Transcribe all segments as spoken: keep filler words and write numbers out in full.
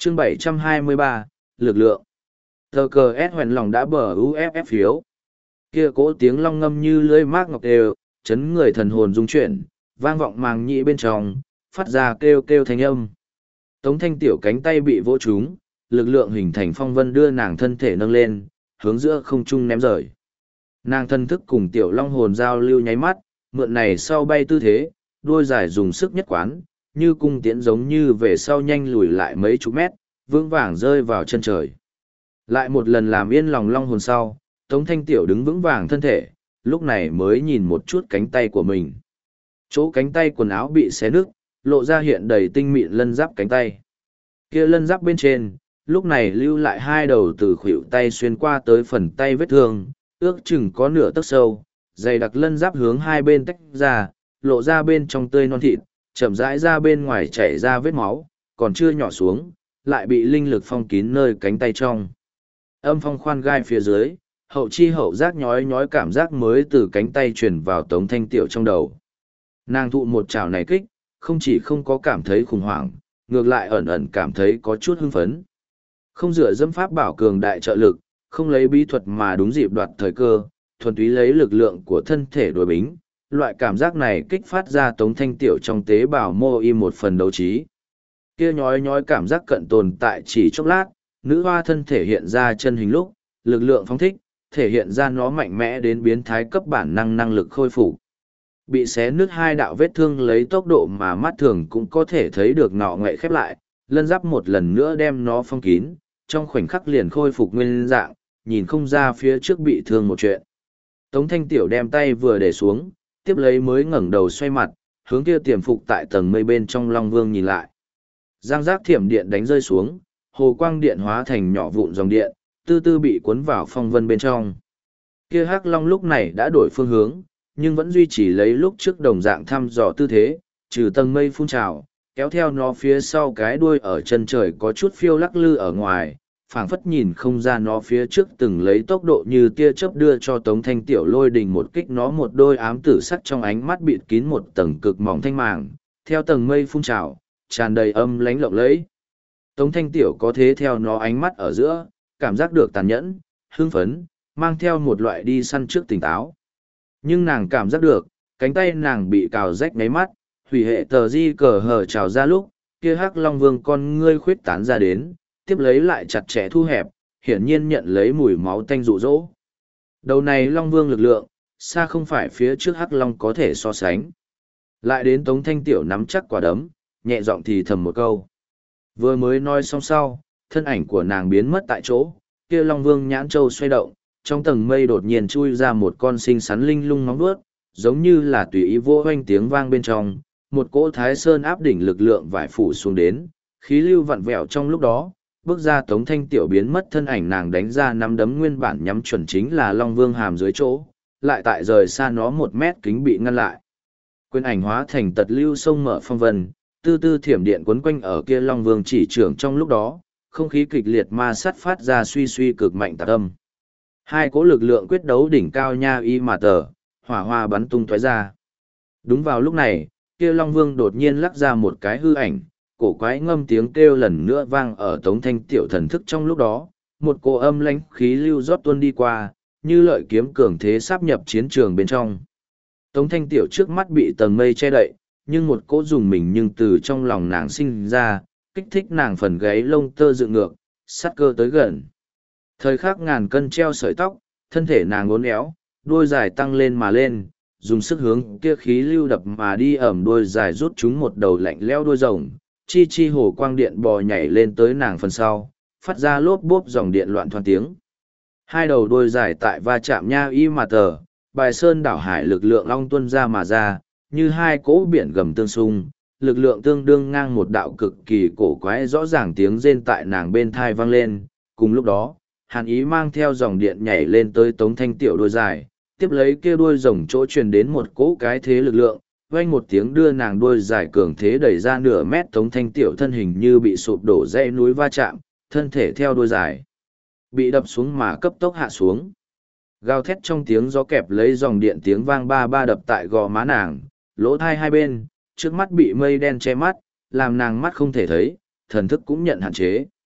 chương bảy trăm hai mươi ba, lực lượng. Tờ cờ S hoèn lòng đã bờ u ép ép phiếu. Kia cỗ tiếng long ngâm như lưỡi mác ngọc đều, chấn người thần hồn rung chuyển, vang vọng màng nhĩ bên trong, phát ra kêu kêu thanh âm. Tống Thanh Tiểu cánh tay bị vỗ trúng, lực lượng hình thành phong vân đưa nàng thân thể nâng lên, hướng giữa không trung ném rời. Nàng thân thức cùng Tiểu Long hồn giao lưu nháy mắt, mượn này sau bay tư thế, đuôi dài dùng sức nhất quán, như cung tiễn giống như về sau nhanh lùi lại mấy chục mét, vững vàng rơi vào chân trời. Lại một lần làm yên lòng Long hồn sau, Tống Thanh Tiểu đứng vững vàng thân thể, lúc này mới nhìn một chút cánh tay của mình. Chỗ cánh tay quần áo bị xé nứt, lộ ra hiện đầy tinh mịn lân giáp cánh tay. Kia lân giáp bên trên, lúc này lưu lại hai đầu từ khuỷu tay xuyên qua tới phần tay vết thương, ước chừng có nửa tấc sâu, dày đặc lân giáp hướng hai bên tách ra, lộ ra bên trong tươi non thịt, chậm rãi ra bên ngoài chảy ra vết máu, còn chưa nhỏ xuống, lại bị linh lực phong kín nơi cánh tay trong. Âm phong khoan gai phía dưới, hậu chi hậu giác nhói nhói cảm giác mới từ cánh tay truyền vào Tống Thanh Tiểu trong đầu. Nàng thụ một chảo này kích, không chỉ không có cảm thấy khủng hoảng, ngược lại ẩn ẩn cảm thấy có chút hưng phấn. Không dựa dẫm pháp bảo cường đại trợ lực, không lấy bí thuật mà đúng dịp đoạt thời cơ, thuần túy lấy lực lượng của thân thể đối bính. Loại cảm giác này kích phát ra Tống Thanh Tiểu trong tế bào mô y một phần đấu trí. Kia nhói nhói cảm giác cận tồn tại chỉ chốc lát, nữ hoa thân thể hiện ra chân hình lúc, lực lượng phóng thích, thể hiện ra nó mạnh mẽ đến biến thái cấp bản năng năng lực khôi phục. Bị xé nứt hai đạo vết thương lấy tốc độ mà mắt thường cũng có thể thấy được nọ ngậy khép lại, lân giáp một lần nữa đem nó phong kín, trong khoảnh khắc liền khôi phục nguyên dạng, nhìn không ra phía trước bị thương một chuyện. Tống Thanh Tiểu đem tay vừa để xuống, tiếp lấy mới ngẩng đầu xoay mặt, hướng kia tiềm phục tại tầng mây bên trong Long Vương nhìn lại. Giang giác thiểm điện đánh rơi xuống, hồ quang điện hóa thành nhỏ vụn dòng điện, tư tư bị cuốn vào phong vân bên trong. Kia hắc long lúc này đã đổi phương hướng, nhưng vẫn duy trì lấy lúc trước đồng dạng thăm dò tư thế, trừ tầng mây phun trào, kéo theo nó phía sau cái đuôi ở chân trời có chút phiêu lắc lư ở ngoài, phảng phất nhìn không ra nó phía trước từng lấy tốc độ như tia chớp đưa cho Tống Thanh Tiểu lôi đình một kích, nó một đôi ám tử sắc trong ánh mắt bịt kín một tầng cực mỏng thanh màng, theo tầng mây phun trào, tràn đầy âm lánh lộng lẫy. Tống Thanh Tiểu có thế theo nó ánh mắt ở giữa, cảm giác được tàn nhẫn, hưng phấn, mang theo một loại đi săn trước tỉnh táo. Nhưng nàng cảm giác được, cánh tay nàng bị cào rách ngáy mắt, hủy hệ tờ di cờ hở trào ra lúc, kia hắc long vương con ngươi khuyết tán ra đến, tiếp lấy lại chặt chẽ thu hẹp, hiển nhiên nhận lấy mùi máu tanh rụ rỗ. Đầu này long vương lực lượng, xa không phải phía trước hắc long có thể so sánh. Lại đến Tống Thanh Tiểu nắm chắc quả đấm, nhẹ giọng thì thầm một câu. Vừa mới nói xong sau, thân ảnh của nàng biến mất tại chỗ, kia long vương nhãn châu xoay động, trong tầng mây đột nhiên chui ra một con sinh sắn linh lung móng vuốt, giống như là tùy ý vô hoanh tiếng vang bên trong, một cỗ thái sơn áp đỉnh lực lượng vải phủ xuống đến, khí lưu vặn vẹo trong lúc đó, bước ra Tống Thanh Tiểu biến mất thân ảnh nàng đánh ra năm đấm nguyên bản nhắm chuẩn chính là Long Vương hàm dưới chỗ, lại tại rời xa nó một mét kính bị ngăn lại. Quyền ảnh hóa thành tật lưu sông mở phong vân, tư tư thiểm điện quấn quanh ở kia Long Vương chỉ trưởng trong lúc đó, không khí kịch liệt ma sát phát ra suy suy cực mạnh tạc âm. Hai cỗ lực lượng quyết đấu đỉnh cao nha y mà tờ, hỏa hoa bắn tung tóe ra. Đúng vào lúc này, kia Long Vương đột nhiên lắc ra một cái hư ảnh, cổ quái ngâm tiếng kêu lần nữa vang ở Tống Thanh Tiểu thần thức trong lúc đó, một cỗ âm lãnh khí lưu rót tuôn đi qua, như lợi kiếm cường thế sáp nhập chiến trường bên trong. Tống Thanh Tiểu trước mắt bị tầng mây che đậy, nhưng một cỗ dùng mình nhưng từ trong lòng nàng sinh ra, kích thích nàng phần gáy lông tơ dựng ngược, sát cơ tới gần. Thời khắc ngàn cân treo sợi tóc, thân thể nàng uốn éo, đuôi dài tăng lên mà lên, dùng sức hướng kia khí lưu đập mà đi ẩm đuôi dài rút chúng một đầu lạnh leo đuôi rồng, chi chi hồ quang điện bò nhảy lên tới nàng phần sau, phát ra lốp bốp dòng điện loạn thoan tiếng. Hai đầu đuôi dài tại va chạm nha y mà tờ, bài sơn đảo hải lực lượng long tuân ra mà ra, như hai cỗ biển gầm tương xung, lực lượng tương đương ngang một đạo cực kỳ cổ quái rõ ràng tiếng rên tại nàng bên thai vang lên, cùng lúc đó, hàn ý mang theo dòng điện nhảy lên tới Tống Thanh Tiểu đuôi dài, tiếp lấy kia đuôi rồng chỗ truyền đến một cỗ cái thế lực lượng, vang một tiếng đưa nàng đuôi dài cường thế đẩy ra nửa mét. Tống Thanh Tiểu thân hình như bị sụp đổ dãy núi va chạm, thân thể theo đuôi dài bị đập xuống mà cấp tốc hạ xuống. Gào thét trong tiếng gió kẹp lấy dòng điện tiếng vang ba ba đập tại gò má nàng, lỗ thai hai bên, trước mắt bị mây đen che mắt, làm nàng mắt không thể thấy, thần thức cũng nhận hạn chế.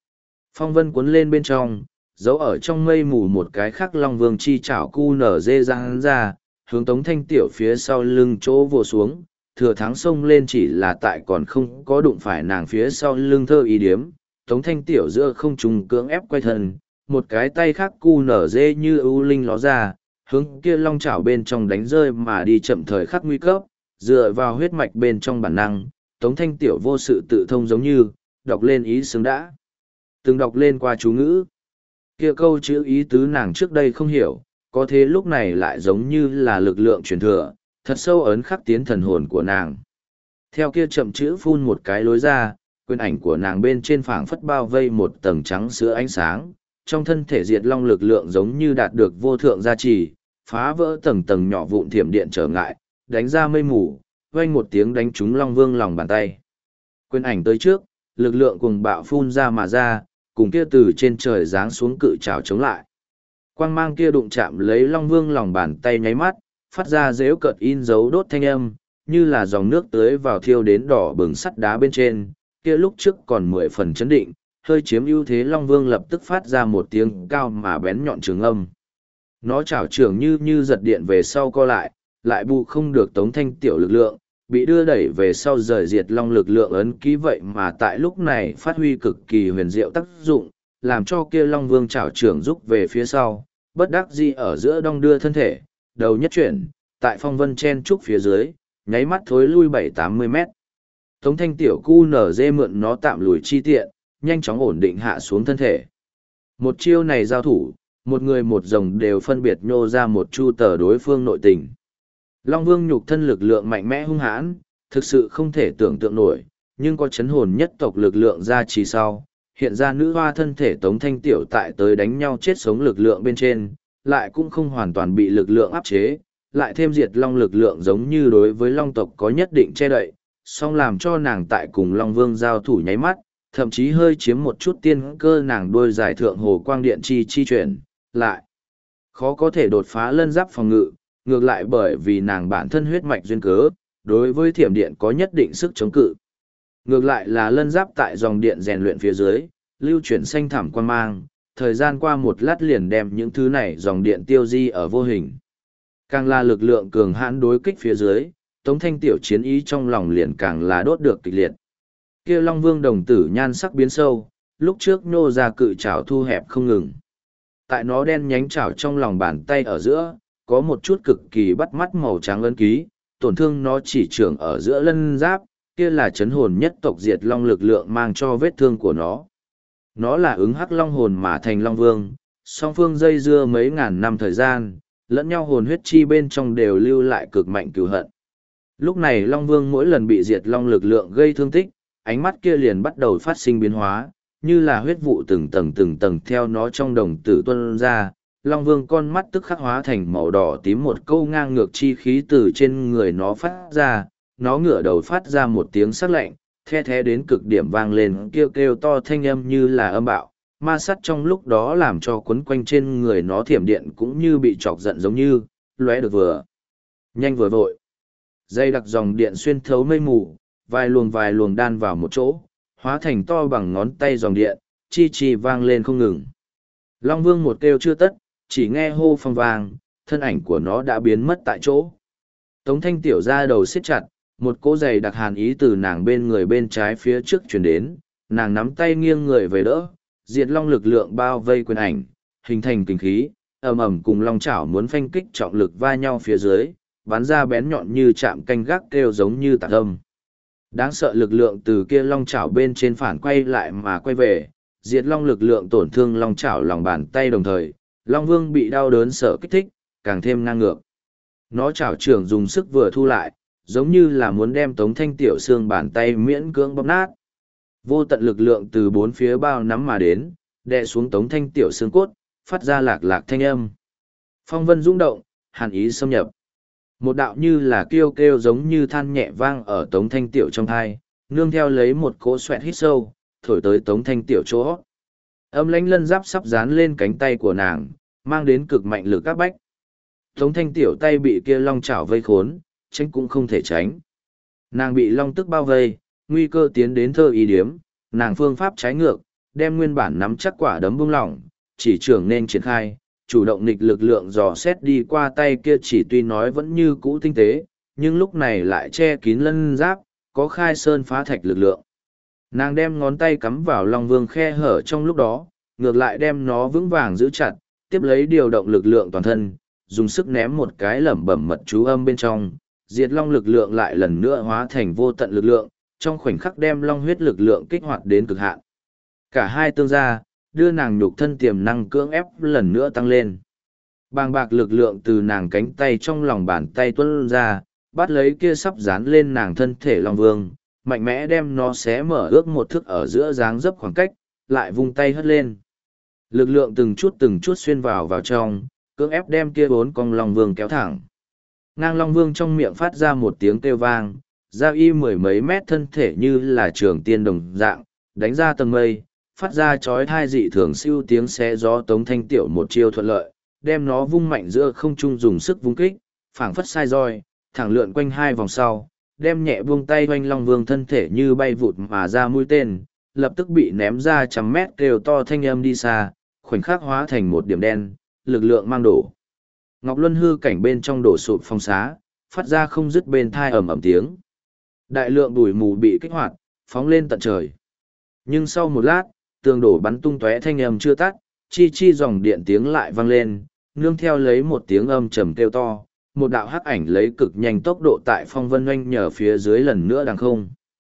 Phong vân cuốn lên bên trong, giấu ở trong mây mù một cái khắc long vương chi chảo cu nở dê ra hắn ra, hướng Tống Thanh Tiểu phía sau lưng chỗ vồ xuống, thừa thắng xông lên chỉ là tại còn không có đụng phải nàng phía sau lưng thơ ý điếm. Tống Thanh Tiểu giữa không trùng cưỡng ép quay thân, một cái tay khác cu nở dê như ưu linh ló ra, hướng kia long chảo bên trong đánh rơi mà đi chậm thời khắc nguy cấp, dựa vào huyết mạch bên trong bản năng, Tống Thanh Tiểu vô sự tự thông giống như, đọc lên ý xứng đã. Từng đọc lên qua chú ngữ. Kia câu chữ ý tứ nàng trước đây không hiểu, có thế lúc này lại giống như là lực lượng truyền thừa, thật sâu ấn khắc tiến thần hồn của nàng. Theo kia chậm chữ phun một cái lối ra, quyền ảnh của nàng bên trên phảng phất bao vây một tầng trắng sữa ánh sáng, trong thân thể diệt long lực lượng giống như đạt được vô thượng gia trì, phá vỡ tầng tầng nhỏ vụn thiểm điện trở ngại, đánh ra mây mù, vang một tiếng đánh trúng Long Vương lòng bàn tay. Quyền ảnh tới trước, lực lượng cùng bạo phun ra mà ra, cùng kia từ trên trời giáng xuống cự trảo chống lại. Quang mang kia đụng chạm lấy Long Vương lòng bàn tay nháy mắt, phát ra dễu cợt in dấu đốt thanh âm, như là dòng nước tưới vào thiêu đến đỏ bừng sắt đá bên trên, kia lúc trước còn mười phần chấn định, hơi chiếm ưu thế Long Vương lập tức phát ra một tiếng cao mà bén nhọn trường âm. Nó chảo trường như như giật điện về sau co lại, lại bù không được Tống Thanh Tiểu lực lượng, bị đưa đẩy về sau rời diệt long lực lượng ấn ký vậy mà tại lúc này phát huy cực kỳ huyền diệu tác dụng, làm cho kia Long Vương chảo trưởng rút về phía sau, bất đắc dĩ ở giữa đong đưa thân thể, đầu nhất chuyển, tại phong vân chen trúc phía dưới, nháy mắt thối lui bảy tám mươi mét. Tống Thanh Tiểu cu nở dê mượn nó tạm lùi chi tiện, nhanh chóng ổn định hạ xuống thân thể. Một chiêu này giao thủ, một người một rồng đều phân biệt nhô ra một chu tờ đối phương nội tình. Long Vương nhục thân lực lượng mạnh mẽ hung hãn, thực sự không thể tưởng tượng nổi, nhưng có chấn hồn nhất tộc lực lượng ra trì sau, hiện ra nữ hoa thân thể Tống Thanh Tiểu tại tới đánh nhau chết sống lực lượng bên trên, lại cũng không hoàn toàn bị lực lượng áp chế, lại thêm diệt long lực lượng giống như đối với long tộc có nhất định che đậy, song làm cho nàng tại cùng Long Vương giao thủ nháy mắt, thậm chí hơi chiếm một chút tiên cơ nàng đôi giải thượng hồ quang điện chi chi chuyển, lại khó có thể đột phá lân giáp phòng ngự, ngược lại bởi vì nàng bản thân huyết mạch duyên cớ, đối với thiểm điện có nhất định sức chống cự. Ngược lại là lân giáp tại dòng điện rèn luyện phía dưới, lưu chuyển xanh thẳm quan mang, thời gian qua một lát liền đem những thứ này dòng điện tiêu di ở vô hình. Càng là lực lượng cường hãn đối kích phía dưới, Tống Thanh Tiểu chiến ý trong lòng liền càng là đốt được kịch liệt. Kia Long Vương đồng tử nhan sắc biến sâu, lúc trước nô ra cự trảo thu hẹp không ngừng. Tại nó đen nhánh trảo trong lòng bàn tay ở giữa, có một chút cực kỳ bắt mắt màu trắng ấn ký, tổn thương nó chỉ trưởng ở giữa lân giáp, kia là chấn hồn nhất tộc diệt long lực lượng mang cho vết thương của nó. Nó là ứng hắc long hồn mà thành Long Vương, song phương dây dưa mấy ngàn năm thời gian, lẫn nhau hồn huyết chi bên trong đều lưu lại cực mạnh cừu hận. Lúc này Long Vương mỗi lần bị diệt long lực lượng gây thương tích, ánh mắt kia liền bắt đầu phát sinh biến hóa, như là huyết vụ từng tầng từng tầng theo nó trong đồng tử tuôn ra. Long Vương con mắt tức khắc hóa thành màu đỏ tím, một câu ngang ngược chi khí từ trên người nó phát ra, nó ngửa đầu phát ra một tiếng sắc lạnh, the thế đến cực điểm vang lên kêu kêu to thanh âm như là âm bạo, ma sắt trong lúc đó làm cho quấn quanh trên người nó thiểm điện cũng như bị chọc giận giống như, lóe được vừa nhanh vừa vội. Dây đặc dòng điện xuyên thấu mây mù, vài luồng vài luồng đan vào một chỗ, hóa thành to bằng ngón tay dòng điện, chi chi vang lên không ngừng. Long Vương một kêu chưa tất, chỉ nghe hô phong vang, thân ảnh của nó đã biến mất tại chỗ. Tống Thanh Tiểu ra đầu siết chặt, một cỗ giày đặc hàn ý từ nàng bên người bên trái phía trước chuyển đến, nàng nắm tay nghiêng người về đỡ, diệt long lực lượng bao vây quyền ảnh, hình thành kinh khí, ầm ầm cùng long chảo muốn phanh kích trọng lực va nhau phía dưới, bắn ra bén nhọn như chạm canh gác kêu giống như tạc âm. Đáng sợ lực lượng từ kia long chảo bên trên phản quay lại mà quay về, diệt long lực lượng tổn thương long chảo lòng bàn tay đồng thời, Long Vương bị đau đớn sợ kích thích, càng thêm ngang ngược. Nó chảo trưởng dùng sức vừa thu lại, giống như là muốn đem Tống Thanh Tiểu xương bàn tay miễn cưỡng bóp nát. Vô tận lực lượng từ bốn phía bao nắm mà đến, đè xuống Tống Thanh Tiểu xương cốt, phát ra lạc lạc thanh âm. Phong vân rung động, hàn ý xâm nhập. Một đạo như là kêu kêu giống như than nhẹ vang ở Tống Thanh Tiểu trong thai, nương theo lấy một cỗ xoẹt hít sâu, thổi tới Tống Thanh Tiểu chỗ. Âm lãnh lân giáp sắp dán lên cánh tay của nàng, mang đến cực mạnh lực các bách. Tống Thanh Tiểu tay bị kia long chảo vây khốn, tránh cũng không thể tránh. Nàng bị long tức bao vây, nguy cơ tiến đến thơ ý điếm, nàng phương pháp trái ngược, đem nguyên bản nắm chắc quả đấm buông lỏng, chỉ trưởng nên triển khai, chủ động nghịch lực lượng dò xét đi qua tay kia chỉ tuy nói vẫn như cũ tinh tế, nhưng lúc này lại che kín lân giáp, có khai sơn phá thạch lực lượng. Nàng đem ngón tay cắm vào Long Vương khe hở trong lúc đó, ngược lại đem nó vững vàng giữ chặt, tiếp lấy điều động lực lượng toàn thân, dùng sức ném một cái lẩm bẩm mật chú âm bên trong, diệt long lực lượng lại lần nữa hóa thành vô tận lực lượng, trong khoảnh khắc đem long huyết lực lượng kích hoạt đến cực hạn. Cả hai tương gia, đưa nàng nhục thân tiềm năng cưỡng ép lần nữa tăng lên. Bàng bạc lực lượng từ nàng cánh tay trong lòng bàn tay tuôn ra, bắt lấy kia sắp dán lên nàng thân thể Long Vương, mạnh mẽ đem nó xé mở ước một thước ở giữa dáng dấp khoảng cách, lại vung tay hất lên. Lực lượng từng chút từng chút xuyên vào vào trong, cưỡng ép đem kia bốn con Long Vương kéo thẳng. Ngang Long Vương trong miệng phát ra một tiếng kêu vang, ra y mười mấy mét thân thể như là trường tiên đồng dạng, đánh ra tầng mây, phát ra chói thai dị thường siêu tiếng xé gió. Tống Thanh Tiểu một chiêu thuận lợi, đem nó vung mạnh giữa không trung dùng sức vung kích, phảng phất sai roi, thẳng lượn quanh hai vòng sau, đem nhẹ buông tay oanh Long Vương thân thể như bay vụt mà ra mũi tên, lập tức bị ném ra trăm mét kêu to thanh âm đi xa, khoảnh khắc hóa thành một điểm đen, lực lượng mang đổ. Ngọc Luân hư cảnh bên trong đổ sụp phong xá, phát ra không dứt bên thai ầm ầm tiếng. Đại lượng bụi mù bị kích hoạt, phóng lên tận trời. Nhưng sau một lát, tường đổ bắn tung tóe thanh âm chưa tắt, chi chi dòng điện tiếng lại vang lên, nương theo lấy một tiếng âm trầm kêu to, một đạo hắc ảnh lấy cực nhanh tốc độ tại phong vân oanh nhờ phía dưới lần nữa đằng không.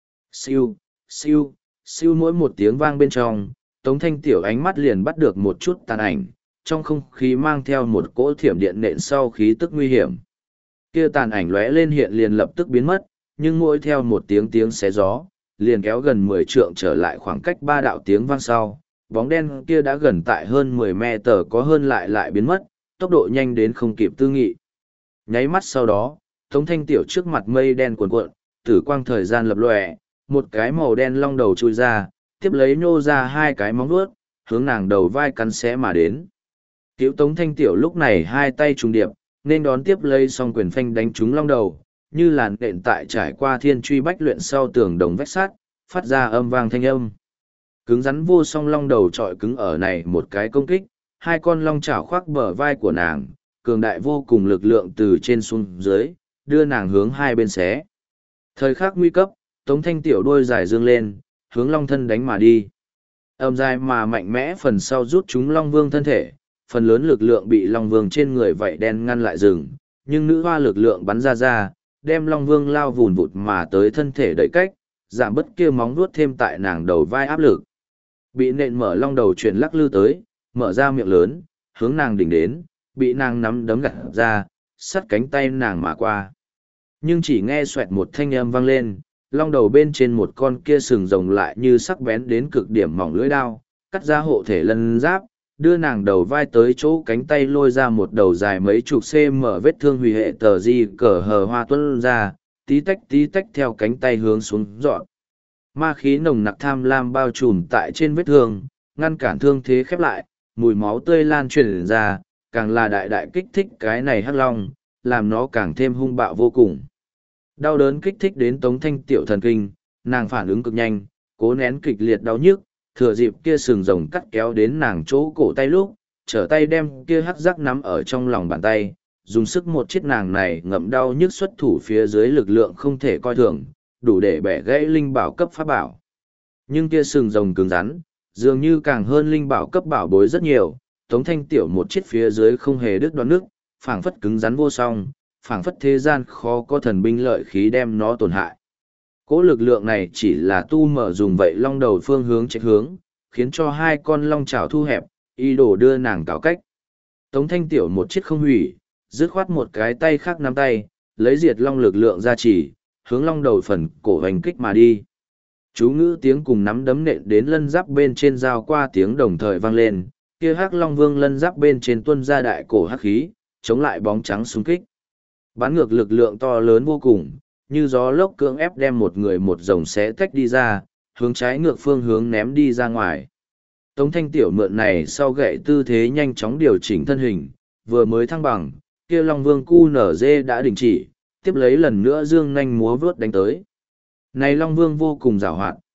Siêu, siêu, siêu mỗi một tiếng vang bên trong, Tống Thanh Tiểu ánh mắt liền bắt được một chút tàn ảnh, trong không khí mang theo một cỗ thiểm điện nện sau khí tức nguy hiểm. Kia tàn ảnh lóe lên hiện liền lập tức biến mất, nhưng mỗi theo một tiếng tiếng xé gió, liền kéo gần mười trượng trở lại khoảng cách ba đạo tiếng vang sau, bóng đen kia đã gần tại hơn mười mét tờ có hơn lại lại biến mất, tốc độ nhanh đến không kịp tư nghị. Nháy mắt sau đó, Tống Thanh Tiểu trước mặt mây đen cuồn cuộn, tử quang thời gian lập lòe, một cái màu đen long đầu chui ra, tiếp lấy nhô ra hai cái móng vuốt, hướng nàng đầu vai cắn xé mà đến. Cứu Tống Thanh Tiểu lúc này hai tay trùng điệp, nên đón tiếp lấy song quyền phanh đánh trúng long đầu, như làn đện tại trải qua thiên truy bách luyện sau tường đồng vách sắt, phát ra âm vang thanh âm. Cứng rắn vô song long đầu trọi cứng ở này một cái công kích, hai con long chảo khoác bờ vai của nàng, cường đại vô cùng lực lượng từ trên xuống dưới, đưa nàng hướng hai bên xé. Thời khắc nguy cấp, Tống Thanh Tiểu đuôi dài dương lên, hướng long thân đánh mà đi. Âm dài mà mạnh mẽ phần sau rút chúng Long Vương thân thể, phần lớn lực lượng bị Long Vương trên người vảy đen ngăn lại rừng, nhưng nữ hoa lực lượng bắn ra ra, đem Long Vương lao vùn vụt mà tới thân thể đẩy cách, giảm bất kia móng vuốt thêm tại nàng đầu vai áp lực. Bị nện mở long đầu chuyển lắc lư tới, mở ra miệng lớn, hướng nàng đỉnh đến, bị nàng nắm đấm gặt ra, sắt cánh tay nàng mà qua. Nhưng chỉ nghe xoẹt một thanh âm vang lên, long đầu bên trên một con kia sừng rồng lại như sắc bén đến cực điểm mỏng lưỡi đao, cắt ra hộ thể lân giáp, đưa nàng đầu vai tới chỗ cánh tay lôi ra một đầu dài mấy chục cm vết thương hủy hệ tờ di cờ hờ hoa tuân ra, tí tách tí tách theo cánh tay hướng xuống dọn. Ma khí nồng nặc tham lam bao trùm tại trên vết thương, ngăn cản thương thế khép lại, mùi máu tươi lan truyền ra, càng là đại đại kích thích cái này hắc long, làm nó càng thêm hung bạo vô cùng. Đau đớn kích thích đến Tống Thanh Tiểu thần kinh, nàng phản ứng cực nhanh, cố nén kịch liệt đau nhức, thừa dịp kia sừng rồng cắt kéo đến nàng chỗ cổ tay lúc, trở tay đem kia hắc giác nắm ở trong lòng bàn tay, dùng sức một chiếc nàng này ngậm đau nhức xuất thủ phía dưới lực lượng không thể coi thường, đủ để bẻ gãy linh bảo cấp pháp bảo. Nhưng kia sừng rồng cứng rắn, dường như càng hơn linh bảo cấp bảo bối rất nhiều, Tống Thanh Tiểu một chiếc phía dưới không hề đứt đoạn nước, phảng phất cứng rắn vô song, phảng phất thế gian khó có thần binh lợi khí đem nó tổn hại. Cỗ lực lượng này chỉ là tu mở dùng vậy long đầu phương hướng chạy hướng, khiến cho hai con long chảo thu hẹp, ý đồ đưa nàng cào cách. Tống Thanh Tiểu một chiếc không hủy, dứt khoát một cái tay khác nắm tay, lấy diệt long lực lượng ra chỉ, hướng long đầu phần cổ hành kích mà đi. Chú ngữ tiếng cùng nắm đấm nện đến lân giáp bên trên dao qua tiếng đồng thời vang lên, kia hắc long vương lân giáp bên trên tuân ra đại cổ hắc khí, chống lại bóng trắng xung kích. Bắn ngược lực lượng to lớn vô cùng, như gió lốc cưỡng ép đem một người một rồng xé tách đi ra, hướng trái ngược phương hướng ném đi ra ngoài. Tống Thanh Tiểu mượn này sau gậy tư thế nhanh chóng điều chỉnh thân hình, vừa mới thăng bằng, kia Long Vương cu nở dê đã đình chỉ, tiếp lấy lần nữa dương nhanh múa vớt đánh tới. Này Long Vương vô cùng giàu hoạt,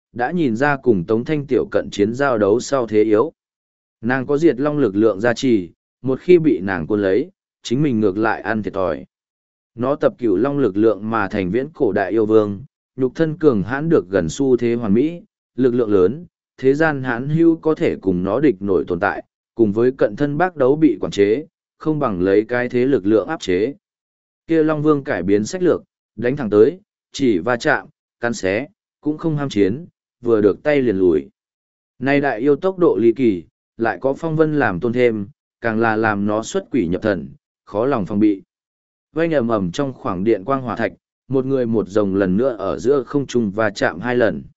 đã nhìn ra cùng Tống Thanh Tiểu cận chiến giao đấu sau thế yếu. Nàng có diệt long lực lượng gia trì, một khi bị nàng cuốn lấy, chính mình ngược lại ăn thiệt thòi. Nó tập cửu long lực lượng mà thành viễn cổ đại yêu vương, nhục thân cường hãn được gần xu thế hoàn mỹ, lực lượng lớn, thế gian hãn hưu có thể cùng nó địch nổi tồn tại, cùng với cận thân bác đấu bị quản chế, không bằng lấy cái thế lực lượng áp chế. Kia Long Vương cải biến sách lược, đánh thẳng tới, chỉ va chạm, cắn xé, cũng không ham chiến, vừa được tay liền lùi. Nay đại yêu tốc độ ly kỳ, lại có phong vân làm tôn thêm, càng là làm nó xuất quỷ nhập thần, khó lòng phòng bị. Vây ầm ầm trong khoảng điện quang hỏa thạch, một người một rồng lần nữa ở giữa không trung va chạm hai lần.